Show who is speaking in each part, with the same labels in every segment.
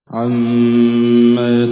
Speaker 1: عَمَّ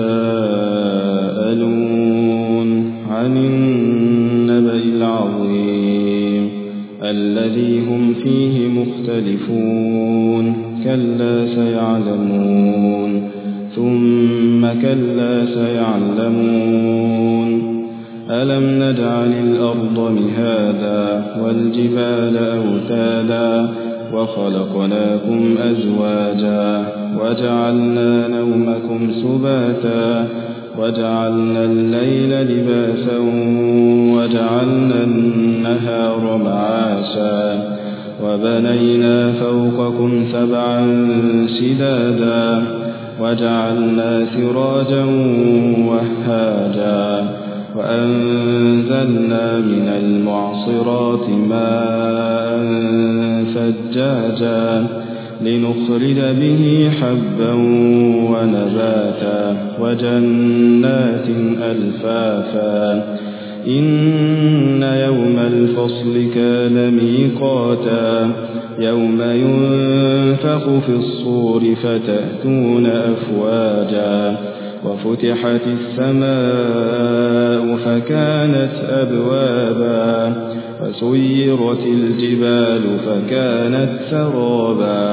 Speaker 1: يَتَسَاءَلُونَ عَنِ النَّبَإِ الْعَظِيمِ الَّذِي هُمْ فِيهِ مُخْتَلِفُونَ كَلَّا سَيَعْلَمُونَ ثُمَّ كَلَّا سَيَعْلَمُونَ أَلَمْ نَجْعَلِ الْأَرْضَ مِهَادًا وَالْجِبَالَ أَوْتَادًا وَخَلَقْنَاكُمْ أَزْوَاجًا وَجَعَلْنَا نَوْمَكُمْ سُبَاتًا وَجَعَلْنَا اللَّيْلَ لِبَاسًا وَجَعَلْنَا النَّهَارَ مَعَاشًا وَبَنَيْنَا فَوْقَكُمْ سَبْعًا شِدَادًا وَجَعَلْنَا سِرَاجًا وَهَّاجًا وَأَنزَلْنَا مِنَ الْمُعْصِرَاتِ مَاءً ثَجَّاجًا لِنُخْرِجَ بِهِ حَبًّا وَنَبَاتًا وَجَنَّاتٍ أَلْفَافًا إِنَّ يَوْمَ الْفَصْلِ كَانَ مِيقَاتًا يَوْمَ يُنفَخُ فِي الصُّورِ فَتَأْتُونَ أَفْوَاجًا وَفُتِحَتِ السَّمَاءُ فَكَانَتْ أَبْوَابًا وَسُيِّرَتِ الْجِبَالُ فَكَانَتْ سَرَابًا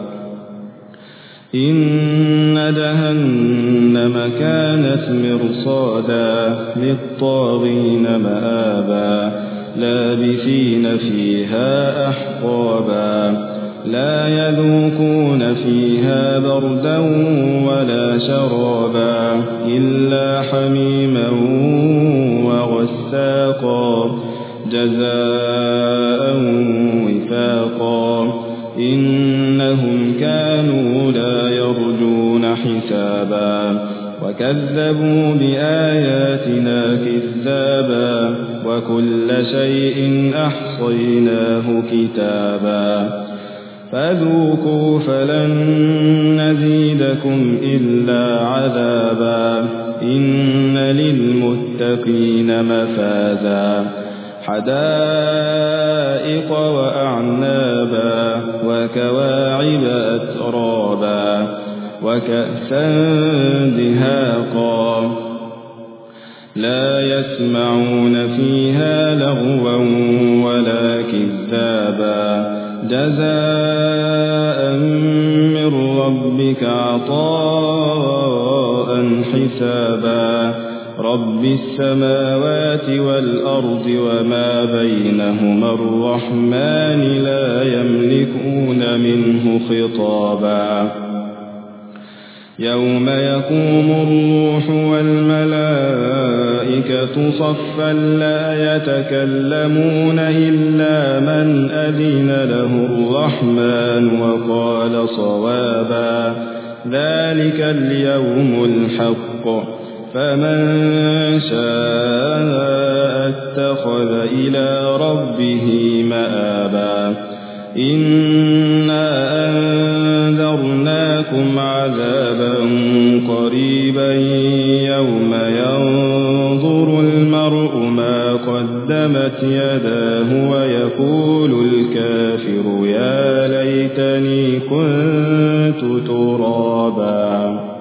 Speaker 1: إِنَّ جَهَنَّمَ كَانَتْ مِرْصَادًا لِلطَّاغِينَ مَآبًا لَابِثِينَ فِيهَا أَحْقَابًا لَا يَذُوقُونَ فِيهَا بَرْدًا وَلَا شَرَابًا إِلَّا حَمِيمًا وَغَسَّاقًا جَزَاءً وِفَاقًا إِنَّهُمْ كَانُوا لَا يَرْجُونَ حِسَابًا وَكَذَّبُوا بِآيَاتِنَا كِذَّابًا وَكُلَّ شَيْءٍ أَحْصَيْنَاهُ كِتَابًا فَذُوقُوا فَلَن نَّزِيدَكُمْ إِلَّا عَذَابًا إِنَّ لِلْمُتَّقِينَ مَفَازًا حَدَائِقَ وَأَعْنَابًا وَكَوَاعِبَ أَتْرَابًا وَكَأْسًا دِهَاقًا لَا يَسْمَعُونَ فِيهَا لَغْوًا وَلَا كِذَّابًا جَزَاءً مِّن رَّبِّكَ عَطَاءً حِسَابًا رَبِّ السَّمَاوَاتِ وَالْأَرْضِ وَمَا بَيْنَهُمَا الرَّحْمَٰنِ لَا يَمْلِكُونَ مِنْهُ خِطَابًا يَوْمَ يَقُومُ الرُّوحُ وَالْمَلَائِكَةُ صَفًّا لَّا يَتَكَلَّمُونَ إِلَّا مَنْ أَذِنَ لَهُ الرَّحْمَٰنُ وَقَالَ صَوَابًا ذَلِكَ الْيَوْمُ الْحَقُّ فَمَن شَاءَ اتَّخَذَ إِلَىٰ رَبِّهِ مَآبًا إِنَّا أَنذَرْنَاكُمْ عَذَابًا قَرِيبًا يَوْمَ يَنظُرُ الْمَرْءُ مَا قَدَّمَتْ يَدَاهُ وَيَقُولُ الْكَافِرُ يَا لَيْتَنِي كُنتُ تُرَابًا